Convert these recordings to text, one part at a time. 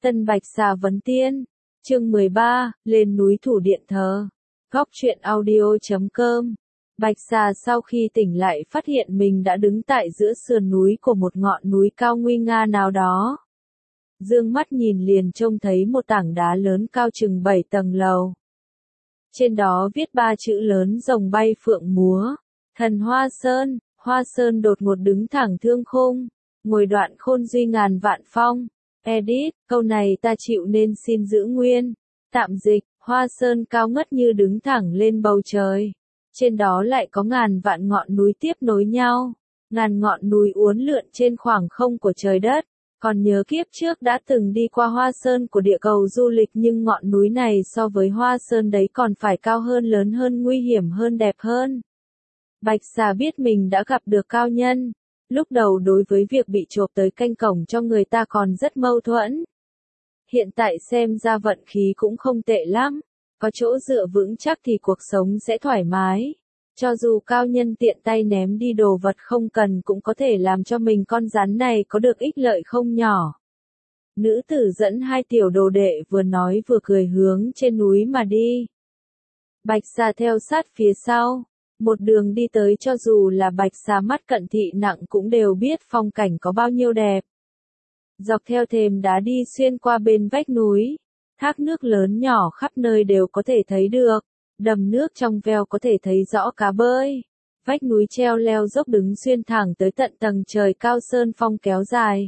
Tân Bạch Xà Vấn Tiên, chương 13, lên núi thủ điện thờ. Góc truyện audio.com. Bạch Xà sau khi tỉnh lại phát hiện mình đã đứng tại giữa sườn núi của một ngọn núi cao nguy nga nào đó. Dương mắt nhìn liền trông thấy một tảng đá lớn cao chừng 7 tầng lầu. Trên đó viết 3 chữ lớn rồng bay phượng múa, thần Hoa Sơn. Hoa Sơn đột ngột đứng thẳng thương khung, ngồi đoạn khôn duy ngàn vạn phong. Edit, câu này ta chịu nên xin giữ nguyên. Tạm dịch, Hoa Sơn cao ngất như đứng thẳng lên bầu trời. Trên đó lại có ngàn vạn ngọn núi tiếp nối nhau. Ngàn ngọn núi uốn lượn trên khoảng không của trời đất. Còn nhớ kiếp trước đã từng đi qua Hoa Sơn của địa cầu du lịch, nhưng ngọn núi này so với Hoa Sơn đấy còn phải cao hơn, lớn hơn, nguy hiểm hơn, đẹp hơn. Bạch Xà biết mình đã gặp được cao nhân. Lúc đầu đối với việc bị chộp tới canh cổng cho người ta còn rất mâu thuẫn. Hiện tại xem ra vận khí cũng không tệ lắm. Có chỗ dựa vững chắc thì cuộc sống sẽ thoải mái. Cho dù cao nhân tiện tay ném đi đồ vật không cần cũng có thể làm cho mình con rắn này có được ích lợi không nhỏ. Nữ tử dẫn hai tiểu đồ đệ vừa nói vừa cười hướng trên núi mà đi. Bạch Xà theo sát phía sau. Một đường đi tới, cho dù là Bạch Xà mắt cận thị nặng cũng đều biết phong cảnh có bao nhiêu đẹp. Dọc theo thềm đá đi xuyên qua bên vách núi, thác nước lớn nhỏ khắp nơi đều có thể thấy được, đầm nước trong veo có thể thấy rõ cá bơi. Vách núi treo leo dốc đứng xuyên thẳng tới tận tầng trời cao, sơn phong kéo dài.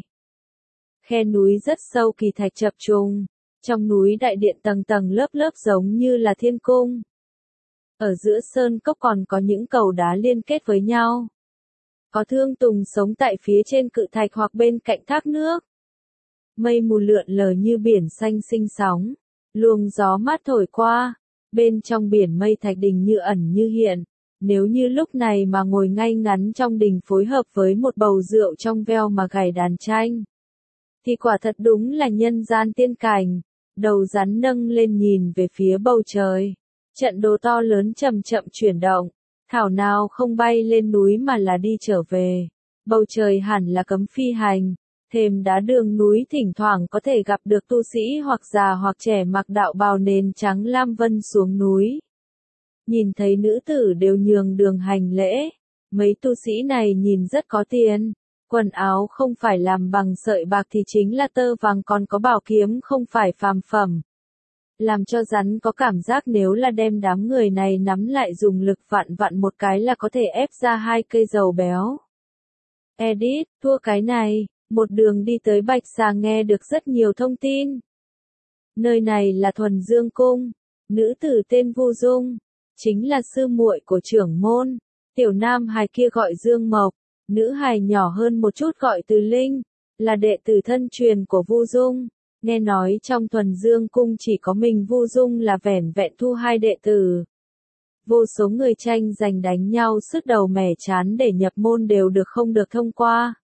Khe núi rất sâu, kỳ thạch chập trùng, trong núi đại điện tầng tầng lớp lớp giống như là thiên cung. Ở giữa sơn cốc còn có những cầu đá liên kết với nhau. Có thương tùng sống tại phía trên cự thạch hoặc bên cạnh thác nước. Mây mù lượn lờ như biển xanh sinh sóng. Luồng gió mát thổi qua. Bên trong biển mây thạch đình như ẩn như hiện. Nếu như lúc này mà ngồi ngay ngắn trong đình phối hợp với một bầu rượu trong veo mà gảy đàn tranh, thì quả thật đúng là nhân gian tiên cảnh. Đầu rắn nâng lên nhìn về phía bầu trời. Trận đồ to lớn chậm chậm chuyển động, thảo nào không bay lên núi mà là đi trở về. Bầu trời hẳn là cấm phi hành, thềm đá đường núi thỉnh thoảng có thể gặp được tu sĩ hoặc già hoặc trẻ mặc đạo bào nền trắng lam vân xuống núi. Nhìn thấy nữ tử đều nhường đường hành lễ, mấy tu sĩ này nhìn rất có tiền. Quần áo không phải làm bằng sợi bạc thì chính là tơ vàng, còn có bảo kiếm không phải phàm phẩm. Làm cho rắn có cảm giác nếu là đem đám người này nắm lại dùng lực vặn vặn một cái là có thể ép ra 2 cây dầu béo. Edit, thua cái này, một đường đi tới Bạch Xà nghe được rất nhiều thông tin. Nơi này là Thuần Dương Cung, nữ tử tên Vu Dung, chính là sư muội của trưởng môn. Tiểu nam hài kia gọi Dương Mộc, nữ hài nhỏ hơn một chút gọi Từ Linh, là đệ tử thân truyền của Vu Dung. Nghe nói trong Thuần Dương Cung chỉ có mình Vu Dung là vẻn vẹn thu 2 đệ tử. Vô số người tranh giành đánh nhau sứt đầu mẻ chán để nhập môn đều không được thông qua.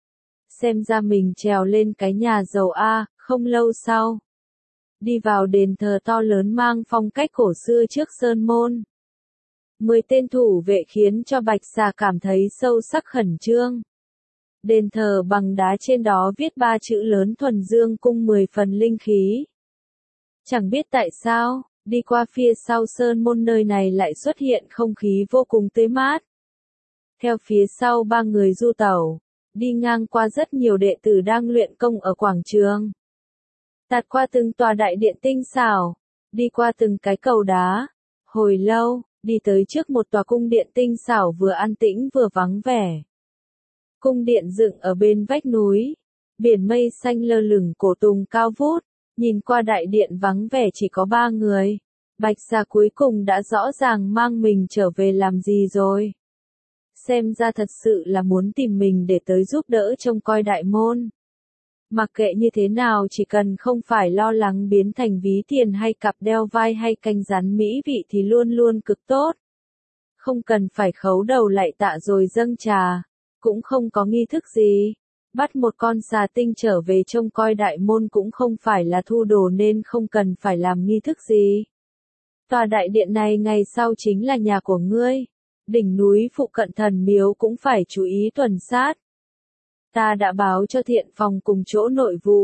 Xem ra mình trèo lên cái nhà giàu A. Không lâu sau, đi vào đền thờ to lớn mang phong cách cổ xưa trước sơn môn. 10 tên thủ vệ khiến cho Bạch Xà cảm thấy sâu sắc khẩn trương. Đền thờ bằng đá, trên đó viết 3 chữ lớn Thuần Dương Cung, 10 phần linh khí. Chẳng biết tại sao, đi qua phía sau sơn môn nơi này lại xuất hiện không khí vô cùng tươi mát. Theo phía sau 3 người du tẩu, đi ngang qua rất nhiều đệ tử đang luyện công ở quảng trường. Tạt qua từng tòa đại điện tinh xảo, đi qua từng cái cầu đá. Hồi lâu, đi tới trước một tòa cung điện tinh xảo vừa an tĩnh vừa vắng vẻ. Cung điện dựng ở bên vách núi, biển mây xanh lơ lửng cổ tùng cao vút, nhìn qua đại điện vắng vẻ chỉ có 3 người. Bạch Xà cuối cùng đã rõ ràng mang mình trở về làm gì rồi. Xem ra thật sự là muốn tìm mình để tới giúp đỡ trông coi đại môn. Mặc kệ như thế nào, chỉ cần không phải lo lắng biến thành ví tiền hay cặp đeo vai hay canh rắn mỹ vị thì luôn luôn cực tốt. Không cần phải khấu đầu lạy tạ rồi dâng trà. Cũng không có nghi thức gì. Bắt một con xà tinh trở về trông coi đại môn cũng không phải là thu đồ nên không cần phải làm nghi thức gì. Tòa đại điện này ngày sau chính là nhà của ngươi. Đỉnh núi phụ cận thần miếu cũng phải chú ý tuần sát. Ta đã báo cho thiện phòng cùng chỗ nội vụ.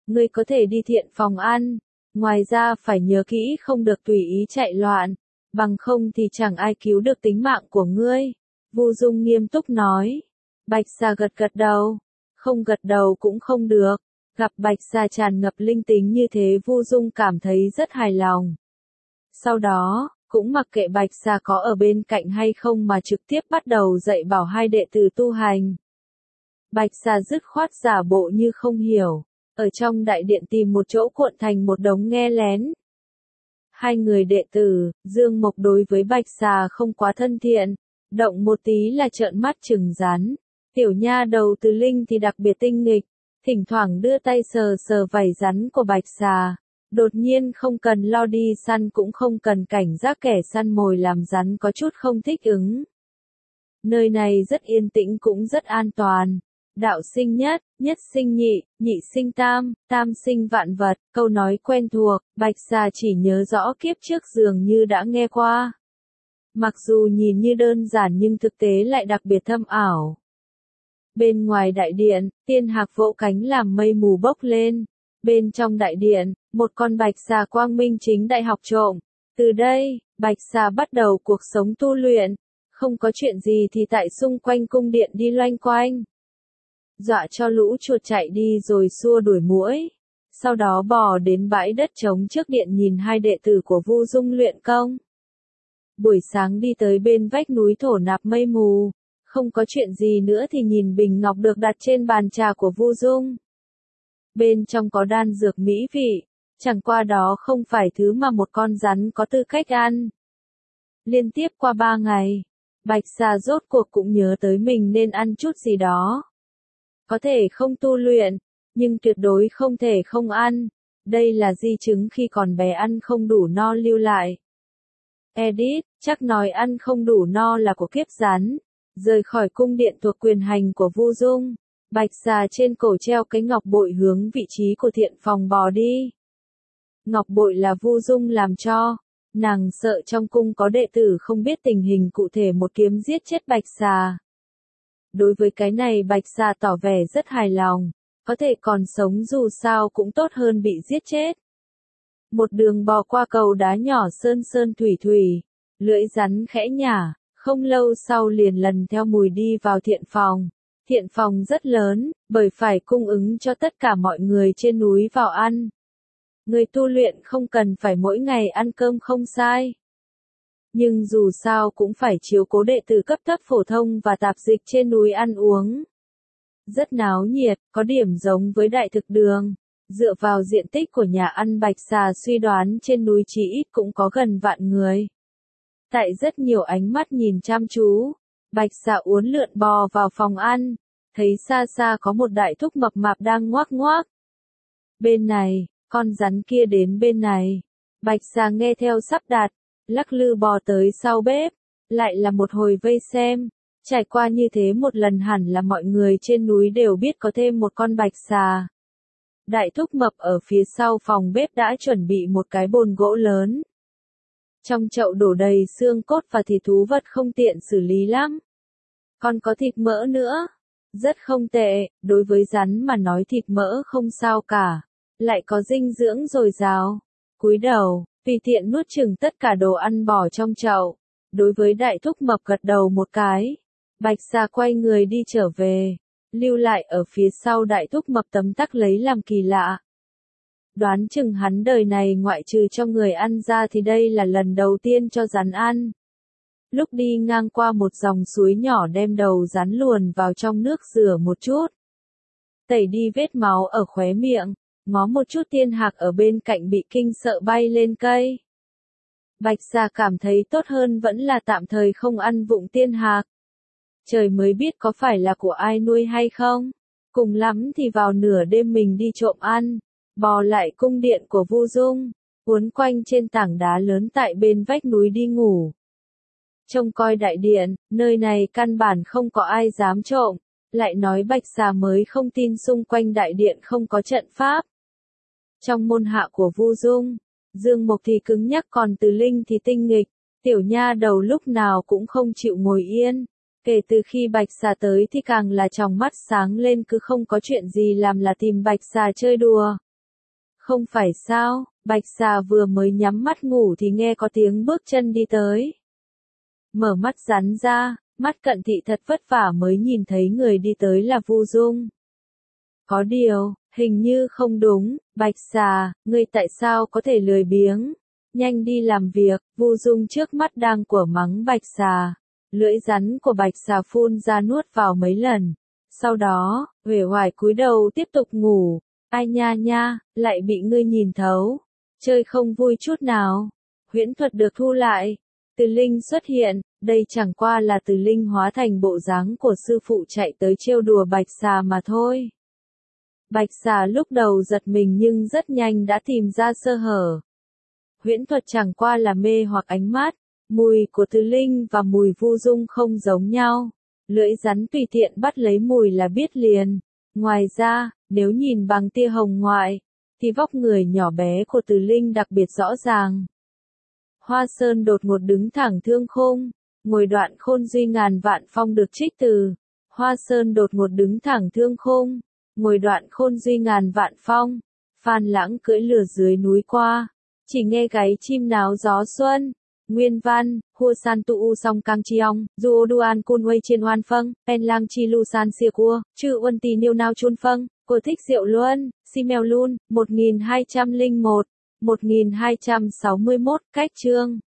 Ngươi có thể đi thiện phòng ăn, ngoài ra phải nhớ kỹ không được tùy ý chạy loạn, bằng không thì chẳng ai cứu được tính mạng của ngươi. Vu Dung nghiêm túc nói. Bạch Xà gật gật đầu, không gật đầu cũng không được. Gặp Bạch Xà tràn ngập linh tính như thế, Vu Dung cảm thấy rất hài lòng. Sau đó, cũng mặc kệ Bạch Xà có ở bên cạnh hay không mà trực tiếp bắt đầu dạy bảo hai đệ tử tu hành. Bạch Xà dứt khoát giả bộ như không hiểu, ở trong đại điện tìm một chỗ cuộn thành một đống nghe lén. Hai người đệ tử, Dương Mộc đối với Bạch Xà không quá thân thiện, động một tí là trợn mắt trừng rắn. Tiểu nha đầu Từ Linh thì đặc biệt tinh nghịch, thỉnh thoảng đưa tay sờ sờ vảy rắn của Bạch Xà. Đột nhiên không cần lo đi săn cũng không cần cảnh giác kẻ săn mồi làm rắn có chút không thích ứng. Nơi này rất yên tĩnh cũng rất an toàn. Đạo sinh nhất, nhất sinh nhị, nhị sinh tam, tam sinh vạn vật, câu nói quen thuộc, Bạch Xà chỉ nhớ rõ kiếp trước dường như đã nghe qua. Mặc dù nhìn như đơn giản nhưng thực tế lại đặc biệt thâm ảo. Bên ngoài đại điện, tiên hạc vỗ cánh làm mây mù bốc lên. Bên trong đại điện, một con Bạch Xà quang minh chính đại học trộm. Từ đây, Bạch Xà bắt đầu cuộc sống tu luyện. Không có chuyện gì thì tại xung quanh cung điện đi loanh quanh. Dọa cho lũ chuột chạy đi rồi xua đuổi muỗi. Sau đó bò đến bãi đất trống trước điện nhìn hai đệ tử của Vu Dung luyện công. Buổi sáng đi tới bên vách núi thổ nạp mây mù. Không có chuyện gì nữa thì nhìn bình ngọc được đặt trên bàn trà của Vu Dung. Bên trong có đan dược mỹ vị, chẳng qua đó không phải thứ mà một con rắn có tư cách ăn. Liên tiếp qua 3 ngày, Bạch Xà rốt cuộc cũng nhớ tới mình nên ăn chút gì đó. Có thể không tu luyện, nhưng tuyệt đối không thể không ăn. Đây là di chứng khi còn bé ăn không đủ no lưu lại. Edit, chắc nói ăn không đủ no là của kiếp rắn. Rời khỏi cung điện thuộc quyền hành của Vu Dung, Bạch Xà trên cổ treo cái ngọc bội hướng vị trí của thiện phòng bò đi. Ngọc bội là Vu Dung làm cho, nàng sợ trong cung có đệ tử không biết tình hình cụ thể một kiếm giết chết Bạch Xà. Đối với cái này Bạch Xà tỏ vẻ rất hài lòng, có thể còn sống dù sao cũng tốt hơn bị giết chết. Một đường bò qua cầu đá nhỏ sơn sơn thủy thủy, lưỡi rắn khẽ nhả, không lâu sau liền lần theo mùi đi vào thiện phòng. Thiện phòng rất lớn, bởi phải cung ứng cho tất cả mọi người trên núi vào ăn. Người tu luyện không cần phải mỗi ngày ăn cơm không sai. Nhưng dù sao cũng phải chiếu cố đệ tử cấp thấp phổ thông và tạp dịch trên núi ăn uống. Rất náo nhiệt, có điểm giống với đại thực đường. Dựa vào diện tích của nhà ăn Bạch Xà suy đoán trên núi chỉ ít cũng có gần vạn người. Tại rất nhiều ánh mắt nhìn chăm chú, Bạch Xà uốn lượn bò vào phòng ăn, thấy xa xa có một đại thúc mập mạp đang ngoác ngoác. Bên này, con rắn kia đến bên này. Bạch Xà nghe theo sắp đặt, lắc lư bò tới sau bếp, lại là một hồi vây xem. Trải qua như thế một lần hẳn là mọi người trên núi đều biết có thêm một con Bạch Xà. Đại thúc mập ở phía sau phòng bếp đã chuẩn bị một cái bồn gỗ lớn. Trong chậu đổ đầy xương cốt và thịt thú vật không tiện xử lý lắm. Còn có thịt mỡ nữa. Rất không tệ, đối với rắn mà nói thịt mỡ không sao cả. Lại có dinh dưỡng dồi dào. Cúi đầu, tùy tiện nuốt chừng tất cả đồ ăn bỏ trong chậu. Đối với đại thúc mập gật đầu một cái. Bạch Xà quay người đi trở về. Lưu lại ở phía sau đại thúc mập tấm tắc lấy làm kỳ lạ. Đoán chừng hắn đời này ngoại trừ cho người ăn ra thì đây là lần đầu tiên cho rắn ăn. Lúc đi ngang qua một dòng suối nhỏ đem đầu rắn luồn vào trong nước rửa một chút. Tẩy đi vết máu ở khóe miệng, ngó một chút tiên hạc ở bên cạnh bị kinh sợ bay lên cây. Bạch Xà cảm thấy tốt hơn vẫn là tạm thời không ăn vụng tiên hạc. Trời mới biết có phải là của ai nuôi hay không. Cùng lắm thì vào nửa đêm mình đi trộm ăn. Bò lại cung điện của Vu Dung, uốn quanh trên tảng đá lớn tại bên vách núi đi ngủ. Trông coi đại điện, nơi này căn bản không có ai dám trộm, lại nói Bạch Xà mới không tin xung quanh đại điện không có trận pháp. Trong môn hạ của Vu Dung, Dương Mộc thì cứng nhắc còn Từ Linh thì tinh nghịch, tiểu nha đầu lúc nào cũng không chịu ngồi yên. Kể từ khi Bạch Xà tới thì càng là tròng mắt sáng lên cứ không có chuyện gì làm là tìm Bạch Xà chơi đùa. Không phải sao, Bạch Xà vừa mới nhắm mắt ngủ thì nghe có tiếng bước chân đi tới. Mở mắt rắn ra, mắt cận thị thật vất vả mới nhìn thấy người đi tới là Vu Dung. Có điều, hình như không đúng, Bạch Xà, ngươi tại sao có thể lười biếng? Nhanh đi làm việc, Vu Dung trước mắt đang của mắng Bạch Xà. Lưỡi rắn của Bạch Xà phun ra nuốt vào mấy lần. Sau đó, uể oải cúi đầu tiếp tục ngủ. Ai nha nha, lại bị ngươi nhìn thấu. Chơi không vui chút nào. Huyễn thuật được thu lại. Từ Linh xuất hiện, đây chẳng qua là Từ Linh hóa thành bộ dáng của sư phụ chạy tới trêu đùa Bạch Xà mà thôi. Bạch Xà lúc đầu giật mình nhưng rất nhanh đã tìm ra sơ hở. Huyễn thuật chẳng qua là mê hoặc ánh mắt, mùi của Từ Linh và mùi Vu Dung không giống nhau. Lưỡi rắn tùy tiện bắt lấy mùi là biết liền. Ngoài ra, nếu nhìn bằng tia hồng ngoại, thì vóc người nhỏ bé của Từ Linh đặc biệt rõ ràng. Hoa Sơn đột ngột đứng thẳng thương khung, ngồi đoạn khôn duy ngàn vạn phong được trích từ. Hoa Sơn đột ngột đứng thẳng thương khung, ngồi đoạn khôn duy ngàn vạn phong. Phan Lãng cưỡi lừa dưới núi qua, chỉ nghe gáy chim náo gió xuân. Nguyên văn, Hua San Tu U Song Cang Chiong, Du Duan Kun Hui Chiên Hoan Phâng, Pen Lang Chi Lu San Xia Cua, Chư Uân Tì Niêu Nao Chun Phâng, Cô Thích Diệu Luân, Si Mèo Lun, 1201, 1261, cách chương.